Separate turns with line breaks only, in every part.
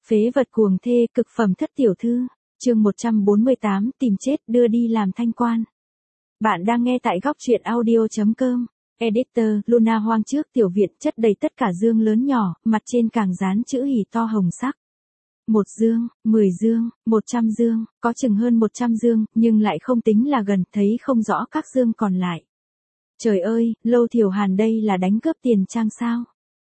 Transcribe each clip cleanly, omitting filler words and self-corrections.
Phế vật cuồng thê, cực phẩm thất tiểu thư. Chương 148, tìm chết đưa đi làm thanh quan. Bạn đang nghe tại góc truyện audio.com. Editor, Luna Hoang trước tiểu viện chất đầy tất cả dương lớn nhỏ, mặt trên càng dán chữ hỉ to hồng sắc. 1 dương, 10 dương, 100 dương, có chừng hơn 100 dương, nhưng lại không tính là gần, thấy không rõ các dương còn lại. Trời ơi, Lâu Thiểu Hàn đây là đánh cướp tiền trang sao?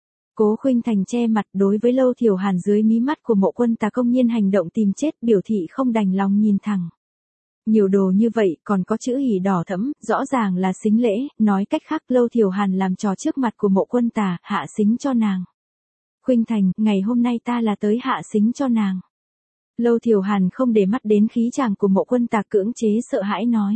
Cố Khuynh Thành che mặt đối với Lâu Thiểu Hàn dưới mí mắt của Mộ Quân Tà công nhiên hành động tìm chết, biểu thị không đành lòng nhìn thẳng. Nhiều đồ như vậy còn có chữ hỉ đỏ thẫm, rõ ràng là xính lễ, nói cách khác Lâu Thiểu Hàn làm trò trước mặt của Mộ Quân Tà, hạ xính cho nàng. Khuynh Thành, ngày hôm nay ta là tới hạ xính cho nàng. Lâu Thiểu Hàn không để mắt đến khí chàng của Mộ Quân Tà, cưỡng chế sợ hãi nói.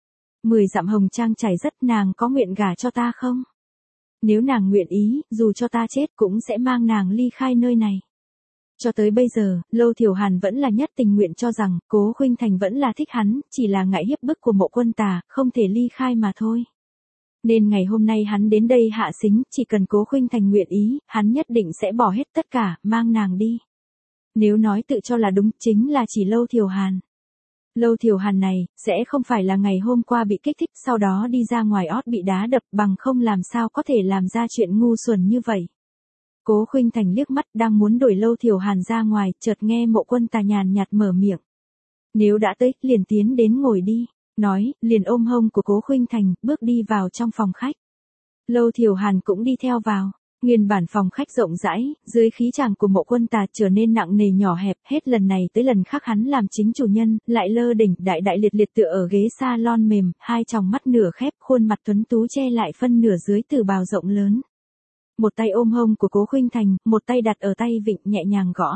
10 dặm hồng trang chảy rất, nàng có nguyện gả cho ta không? Nếu nàng nguyện ý, dù cho ta chết cũng sẽ mang nàng ly khai nơi này. Cho tới bây giờ, Lâu Thiểu Hàn vẫn là nhất tình nguyện cho rằng, Cố Khuynh Thành vẫn là thích hắn, chỉ là ngại hiếp bức của Mộ Quân Tà, không thể ly khai mà thôi. Nên ngày hôm nay hắn đến đây hạ xính, chỉ cần Cố Khuynh Thành nguyện ý, hắn nhất định sẽ bỏ hết tất cả, mang nàng đi. Nếu nói tự cho là đúng, chính là chỉ Lâu Thiểu Hàn. Lâu Thiểu Hàn này, sẽ không phải là ngày hôm qua bị kích thích sau đó đi ra ngoài ót bị đá đập, bằng không làm sao có thể làm ra chuyện ngu xuẩn như vậy. Cố Khuynh Thành liếc mắt đang muốn đuổi Lâu Thiểu Hàn ra ngoài, chợt nghe Mộ Quân Tà nhàn nhạt mở miệng. Nếu đã tới, liền tiến đến ngồi đi. Nói, liền ôm hông của Cố Khuynh Thành, bước đi vào trong phòng khách. Lâu Thiểu Hàn cũng đi theo vào. Nguyên bản phòng khách rộng rãi, dưới khí chàng của Mộ Quân Tà trở nên nặng nề nhỏ hẹp, hết lần này tới lần khác hắn làm chính chủ nhân, lại lơ đỉnh, đại đại liệt liệt tựa ở ghế salon mềm, hai tròng mắt nửa khép, khuôn mặt tuấn tú che lại phân nửa dưới từ bào rộng lớn. Một tay ôm hông của Cố Khuynh Thành, một tay đặt ở tay vịn nhẹ nhàng gõ.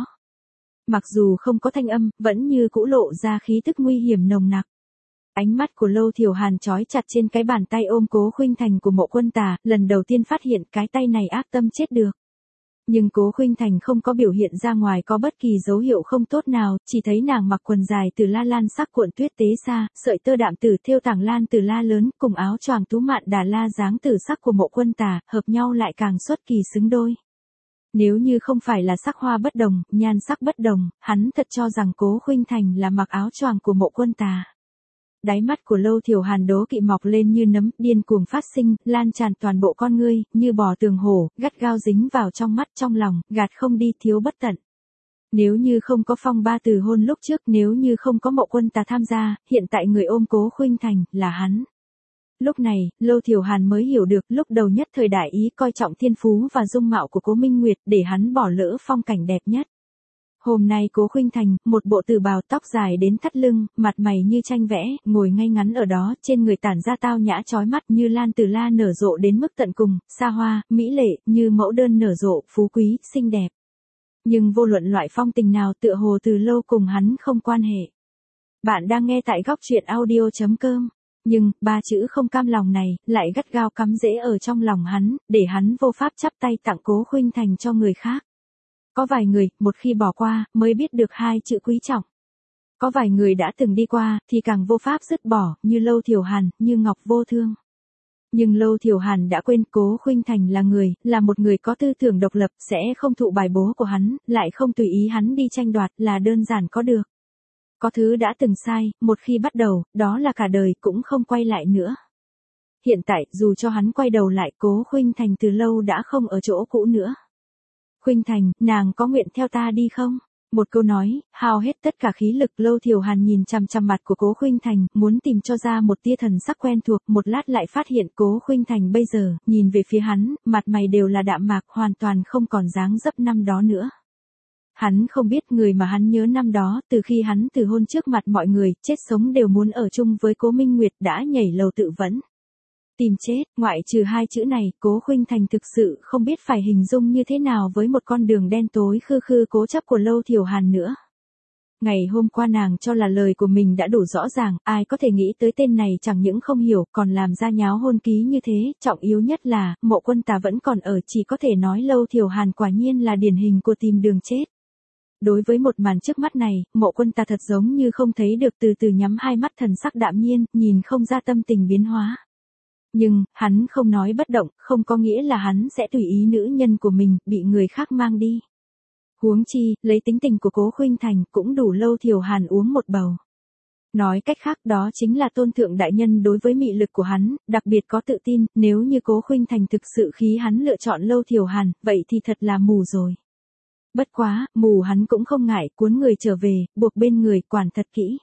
Mặc dù không có thanh âm, vẫn như cũ lộ ra khí tức nguy hiểm nồng nặc. Ánh mắt của Lâu Thiểu Hàn trói chặt trên cái bàn tay ôm Cố Khuynh Thành của Mộ Quân Tà, lần đầu tiên phát hiện cái tay này ác tâm chết được. Nhưng Cố Khuynh Thành không có biểu hiện ra ngoài có bất kỳ dấu hiệu không tốt nào, chỉ thấy nàng mặc quần dài từ la lan sắc cuộn tuyết tế xa, sợi tơ đạm tử thêu tảng lan từ la lớn, cùng áo choàng tú mạn đà la dáng tử sắc của Mộ Quân Tà, hợp nhau lại càng xuất kỳ xứng đôi. Nếu như không phải là sắc hoa bất đồng, nhan sắc bất đồng, hắn thật cho rằng Cố Khuynh Thành là mặc áo choàng của Mộ Quân Tà. Đáy mắt của Lâu Thiểu Hàn đố kỵ mọc lên như nấm, điên cuồng phát sinh, lan tràn toàn bộ con ngươi, như bò tường hổ, gắt gao dính vào trong mắt trong lòng, gạt không đi, thiếu bất tận. Nếu như không có phong ba từ hôn lúc trước, nếu như không có Mộ Quân Tà tham gia, hiện tại người ôm Cố Khuynh Thành, là hắn. Lúc này, Lâu Thiểu Hàn mới hiểu được, lúc đầu nhất thời đại ý coi trọng thiên phú và dung mạo của Cố Minh Nguyệt, để hắn bỏ lỡ phong cảnh đẹp nhất. Hôm nay Cố Khuynh Thành, một bộ từ bào tóc dài đến thắt lưng, mặt mày như tranh vẽ, ngồi ngay ngắn ở đó, trên người tản ra tao nhã chói mắt như lan từ la nở rộ đến mức tận cùng, xa hoa, mỹ lệ, như mẫu đơn nở rộ, phú quý, xinh đẹp. Nhưng vô luận loại phong tình nào tựa hồ từ lâu cùng hắn không quan hệ. Bạn đang nghe tại góc truyện audio.com. Nhưng, ba chữ không cam lòng này, lại gắt gao cắm rễ ở trong lòng hắn, để hắn vô pháp chắp tay tặng Cố Khuynh Thành cho người khác. Có vài người, một khi bỏ qua, mới biết được hai chữ quý trọng. Có vài người đã từng đi qua, thì càng vô pháp dứt bỏ, như Lâu Thiểu Hàn, như Ngọc Vô Thương. Nhưng Lâu Thiểu Hàn đã quên Cố Khuynh Thành là một người có tư tưởng độc lập, sẽ không thụ bài bố của hắn, lại không tùy ý hắn đi tranh đoạt, là đơn giản có được. Có thứ đã từng sai, một khi bắt đầu, đó là cả đời cũng không quay lại nữa. Hiện tại, dù cho hắn quay đầu lại, Cố Khuynh Thành từ lâu đã không ở chỗ cũ nữa. Khuynh Thành, nàng có nguyện theo ta đi không? Một câu nói, hao hết tất cả khí lực. Lâu Thiểu Hàn nhìn chằm chằm mặt của Cố Khuynh Thành, muốn tìm cho ra một tia thần sắc quen thuộc, một lát lại phát hiện Cố Khuynh Thành bây giờ, nhìn về phía hắn, mặt mày đều là đạm mạc, hoàn toàn không còn dáng dấp năm đó nữa. Hắn không biết người mà hắn nhớ năm đó, từ khi hắn từ hôn trước mặt mọi người, chết sống đều muốn ở chung với Cố Minh Nguyệt, đã nhảy lầu tự vẫn. Tìm chết, ngoại trừ hai chữ này, Cố Khuynh Thành thực sự không biết phải hình dung như thế nào với một con đường đen tối khư khư cố chấp của Lâu Thiểu Hàn nữa. Ngày hôm qua nàng cho là lời của mình đã đủ rõ ràng, ai có thể nghĩ tới tên này chẳng những không hiểu, còn làm ra nháo hôn ký như thế, trọng yếu nhất là, Mộ Quân Tà vẫn còn ở, chỉ có thể nói Lâu Thiểu Hàn quả nhiên là điển hình của tìm đường chết. Đối với một màn trước mắt này, Mộ Quân Tà thật giống như không thấy được, từ từ nhắm hai mắt, thần sắc đạm nhiên, nhìn không ra tâm tình biến hóa. Nhưng, hắn không nói bất động, không có nghĩa là hắn sẽ tùy ý nữ nhân của mình, bị người khác mang đi. Huống chi, lấy tính tình của Cố Khuynh Thành cũng đủ Lâu Thiều Hàn uống một bầu. Nói cách khác đó chính là tôn thượng đại nhân đối với mị lực của hắn, đặc biệt có tự tin, nếu như Cố Khuynh Thành thực sự khí hắn lựa chọn Lâu Thiều Hàn, vậy thì thật là mù rồi. Bất quá, mù hắn cũng không ngại, cuốn người trở về, buộc bên người, quản thật kỹ.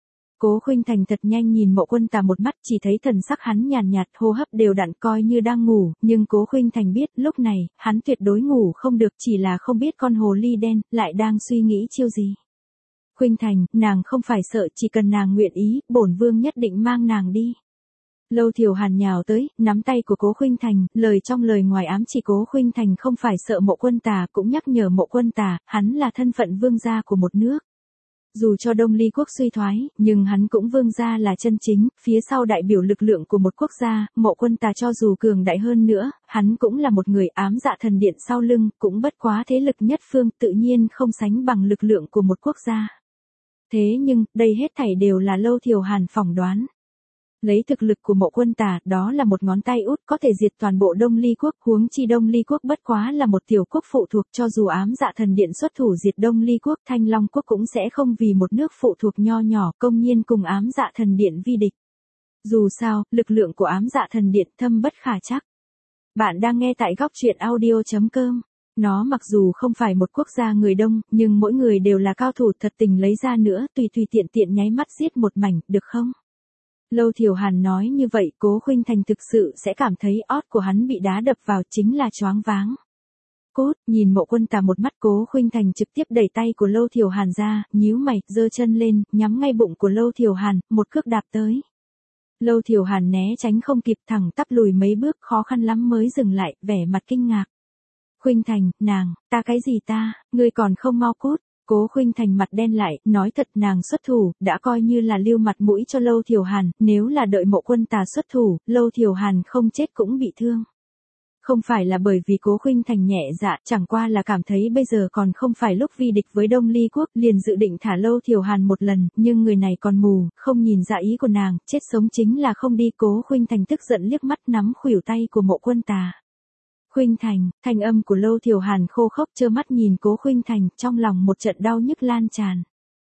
Cố Khuynh Thành thật nhanh nhìn Mộ Quân Tà một mắt, chỉ thấy thần sắc hắn nhàn nhạt, hô hấp đều đặn coi như đang ngủ, nhưng Cố Khuynh Thành biết, lúc này, hắn tuyệt đối ngủ không được, chỉ là không biết con hồ ly đen, lại đang suy nghĩ chiêu gì. Khuynh Thành, nàng không phải sợ, chỉ cần nàng nguyện ý, bổn vương nhất định mang nàng đi. Lâu Thiều Hàn nhào tới, nắm tay của Cố Khuynh Thành, lời trong lời ngoài ám chỉ Cố Khuynh Thành không phải sợ Mộ Quân Tà, cũng nhắc nhở Mộ Quân Tà, hắn là thân phận vương gia của một nước. Dù cho Đông Ly quốc suy thoái, nhưng hắn cũng vương gia là chân chính, phía sau đại biểu lực lượng của một quốc gia, Mộ Quân Tà cho dù cường đại hơn nữa, hắn cũng là một người ám dạ thần điện sau lưng, cũng bất quá thế lực nhất phương, tự nhiên không sánh bằng lực lượng của một quốc gia. Thế nhưng, đây hết thảy đều là Lâu Thiều Hàn phỏng đoán. Lấy thực lực của Mộ Quân Tà, đó là một ngón tay út có thể diệt toàn bộ Đông Ly quốc, huống chi Đông Ly quốc bất quá là một tiểu quốc phụ thuộc, cho dù ám dạ thần điện xuất thủ diệt Đông Ly quốc, Thanh Long quốc cũng sẽ không vì một nước phụ thuộc nho nhỏ công nhiên cùng ám dạ thần điện vi địch. Dù sao, lực lượng của ám dạ thần điện thâm bất khả trắc. Bạn đang nghe tại góc truyện audio.com. Nó mặc dù không phải một quốc gia người đông, nhưng mỗi người đều là cao thủ, thật tình lấy ra nữa, tùy tiện tiện nháy mắt giết một mảnh, được không? Lâu Thiều Hàn nói như vậy, Cố Khuynh Thành thực sự sẽ cảm thấy ót của hắn bị đá đập vào, chính là choáng váng. Cốt, nhìn Mộ Quân Tà một mắt, Cố Khuynh Thành trực tiếp đẩy tay của Lâu Thiều Hàn ra, nhíu mày, giơ chân lên, nhắm ngay bụng của Lâu Thiều Hàn, một cước đạp tới. Lâu Thiều Hàn né tránh không kịp, thẳng tắp lùi mấy bước, khó khăn lắm mới dừng lại, vẻ mặt kinh ngạc. Khuynh Thành, nàng, ta cái gì ta, ngươi còn không mau cút. Cố Khuynh Thành mặt đen lại, nói thật, nàng xuất thủ, đã coi như là lưu mặt mũi cho Lâu Thiều Hàn, nếu là đợi Mộ Quân Tà xuất thủ, Lâu Thiều Hàn không chết cũng bị thương. Không phải là bởi vì Cố Khuynh Thành nhẹ dạ, chẳng qua là cảm thấy bây giờ còn không phải lúc vi địch với Đông Ly quốc, liền dự định thả Lâu Thiều Hàn một lần, nhưng người này còn mù, không nhìn ra ý của nàng, chết sống chính là không đi. Cố Khuynh Thành tức giận liếc mắt nắm khuỷu tay của Mộ Quân Tà. Khuynh Thành, thanh âm của Lâu Thiều Hàn khô khốc, trơ mắt nhìn Cố Khuynh Thành, trong lòng một trận đau nhức lan tràn.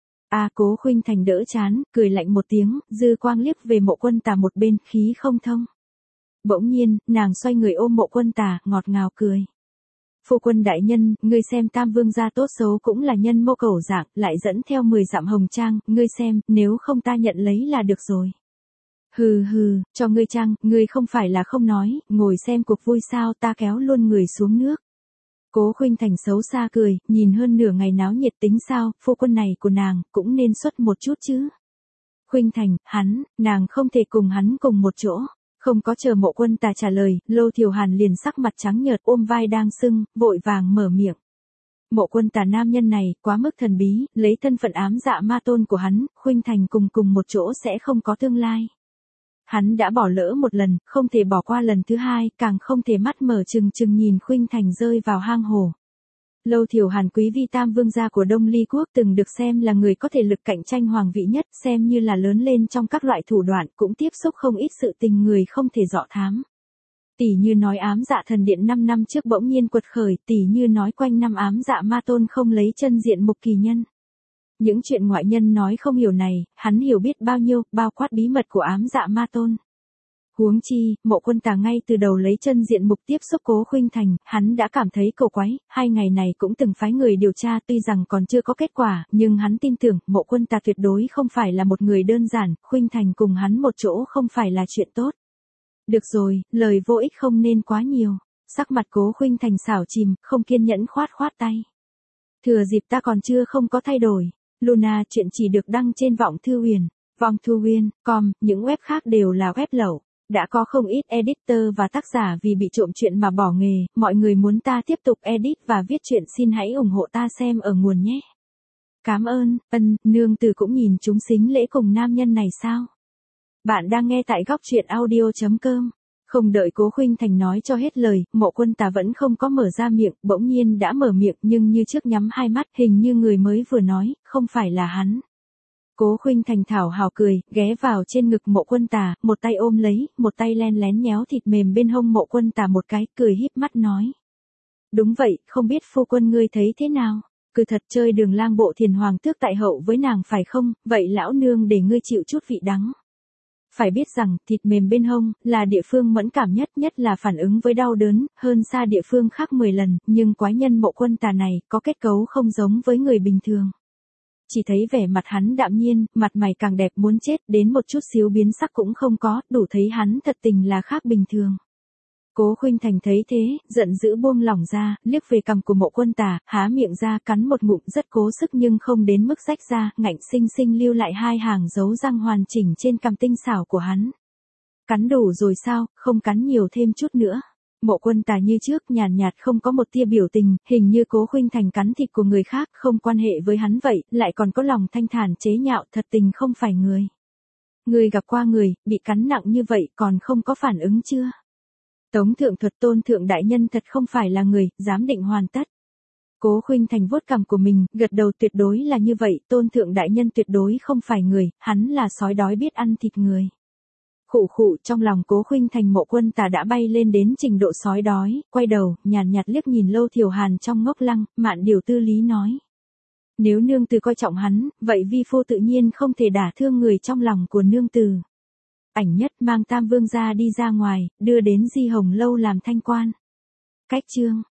Cố Khuynh Thành đỡ chán, cười lạnh một tiếng, dư quang liếc về Mộ Quân Tà một bên, khí không thông. Bỗng nhiên, nàng xoay người ôm Mộ Quân Tà, ngọt ngào cười. Phu quân đại nhân, ngươi xem Tam Vương gia tốt xấu cũng là nhân mô cẩu dạng, lại dẫn theo 10 dặm hồng trang, ngươi xem, nếu không ta nhận lấy là được rồi. Hừ hừ, cho ngươi chăng, ngươi không phải là không nói, ngồi xem cuộc vui sao, ta kéo luôn người xuống nước. Cố Khuynh Thành xấu xa cười, nhìn hơn nửa ngày náo nhiệt tính sao, phu quân này của nàng, cũng nên xuất một chút chứ. Khuynh Thành, nàng không thể cùng hắn cùng một chỗ. Không có chờ Mộ Quân Tà trả lời, Lâu Thiều Hàn liền sắc mặt trắng nhợt, ôm vai đang sưng, vội vàng mở miệng. Mộ Quân Tà nam nhân này, quá mức thần bí, lấy thân phận ám dạ ma tôn của hắn, Khuynh Thành cùng một chỗ sẽ không có tương lai. Hắn đã bỏ lỡ một lần, không thể bỏ qua lần thứ hai, càng không thể mắt mở trừng trừng nhìn Khuynh Thành rơi vào hang hổ. Lâu Thiều Hàn quý vi Tam Vương gia của Đông Ly quốc, từng được xem là người có thể lực cạnh tranh hoàng vị nhất, xem như là lớn lên trong các loại thủ đoạn, cũng tiếp xúc không ít sự tình người không thể dọ thám. Tỷ như nói ám dạ thần điện 5 năm trước bỗng nhiên quật khởi, tỷ như nói quanh năm ám dạ ma tôn không lấy chân diện mục kỳ nhân. Những chuyện ngoại nhân nói không hiểu này, hắn hiểu biết bao nhiêu, bao quát bí mật của ám dạ ma tôn. Huống chi, Mộ Quân Tà ngay từ đầu lấy chân diện mục tiếp xúc Cố Khuynh Thành, hắn đã cảm thấy cầu quái, 2 ngày này cũng từng phái người điều tra, tuy rằng còn chưa có kết quả, nhưng hắn tin tưởng, Mộ Quân Tà tuyệt đối không phải là một người đơn giản, Khuynh Thành cùng hắn một chỗ không phải là chuyện tốt. Được rồi, lời vô ích không nên quá nhiều. Sắc mặt Cố Khuynh Thành xảo chìm, không kiên nhẫn khoát tay. Thừa dịp ta còn chưa không có thay đổi. Luna, chuyện chỉ được đăng trên Vọng Thư Huyền, vongthuhuyên.com, những web khác đều là web lậu. Đã có không ít editor và tác giả vì bị trộm chuyện mà bỏ nghề, mọi người muốn ta tiếp tục edit và viết chuyện xin hãy ủng hộ ta xem ở nguồn nhé. Cảm ơn, nương tử cũng nhìn chúng xính lễ cùng nam nhân này sao? Bạn đang nghe tại góc truyện audio.com. Không đợi Cố Khuynh Thành nói cho hết lời, Mộ Quân Tà vẫn không có mở ra miệng, bỗng nhiên đã mở miệng nhưng như trước nhắm hai mắt, hình như người mới vừa nói, không phải là hắn. Cố Khuynh Thành thảo hào cười, ghé vào trên ngực Mộ Quân Tà, một tay ôm lấy, một tay len lén nhéo thịt mềm bên hông Mộ Quân Tà một cái, cười híp mắt nói. Đúng vậy, không biết phu quân ngươi thấy thế nào? Cứ thật chơi đường lang bộ thiền hoàng tước tại hậu với nàng phải không, vậy lão nương để ngươi chịu chút vị đắng. Phải biết rằng, thịt mềm bên hông, là địa phương mẫn cảm nhất, nhất là phản ứng với đau đớn, hơn xa địa phương khác 10 lần, nhưng quái nhân Mộ Quân Tà này, có kết cấu không giống với người bình thường. Chỉ thấy vẻ mặt hắn đạm nhiên, mặt mày càng đẹp muốn chết, đến một chút xíu biến sắc cũng không có, đủ thấy hắn thật tình là khác bình thường. Cố Khuynh Thành thấy thế, giận dữ buông lỏng ra, liếc về cằm của Mộ Quân Tà, há miệng ra cắn một ngụm rất cố sức nhưng không đến mức rách ra, ngạnh xinh xinh lưu lại 2 hàng dấu răng hoàn chỉnh trên cằm tinh xảo của hắn. Cắn đủ rồi sao, không cắn nhiều thêm chút nữa. Mộ Quân Tà như trước nhàn nhạt không có một tia biểu tình, hình như Cố Khuynh Thành cắn thịt của người khác không quan hệ với hắn vậy, lại còn có lòng thanh thản chế nhạo, thật tình không phải người. Người gặp qua người, bị cắn nặng như vậy còn không có phản ứng chưa? Tống Thượng Thuật Tôn Thượng Đại Nhân thật không phải là người, giám định hoàn tất. Cố Khuynh Thành vuốt cằm của mình, gật đầu tuyệt đối là như vậy, Tôn Thượng Đại Nhân tuyệt đối không phải người, hắn là sói đói biết ăn thịt người. Khụ khụ, trong lòng Cố Khuynh Thành Mộ Quân Tà đã bay lên đến trình độ sói đói, quay đầu, nhàn nhạt liếc nhìn Lâu Thiểu Hàn trong ngốc lăng, Mạn Điều Tư lý nói. Nếu nương tử coi trọng hắn, vậy vi phu tự nhiên không thể đả thương người trong lòng của nương tử. Ảnh nhất mang Tam Vương gia đi ra ngoài, đưa đến Di Hồng Lâu làm thanh quan. Cách chương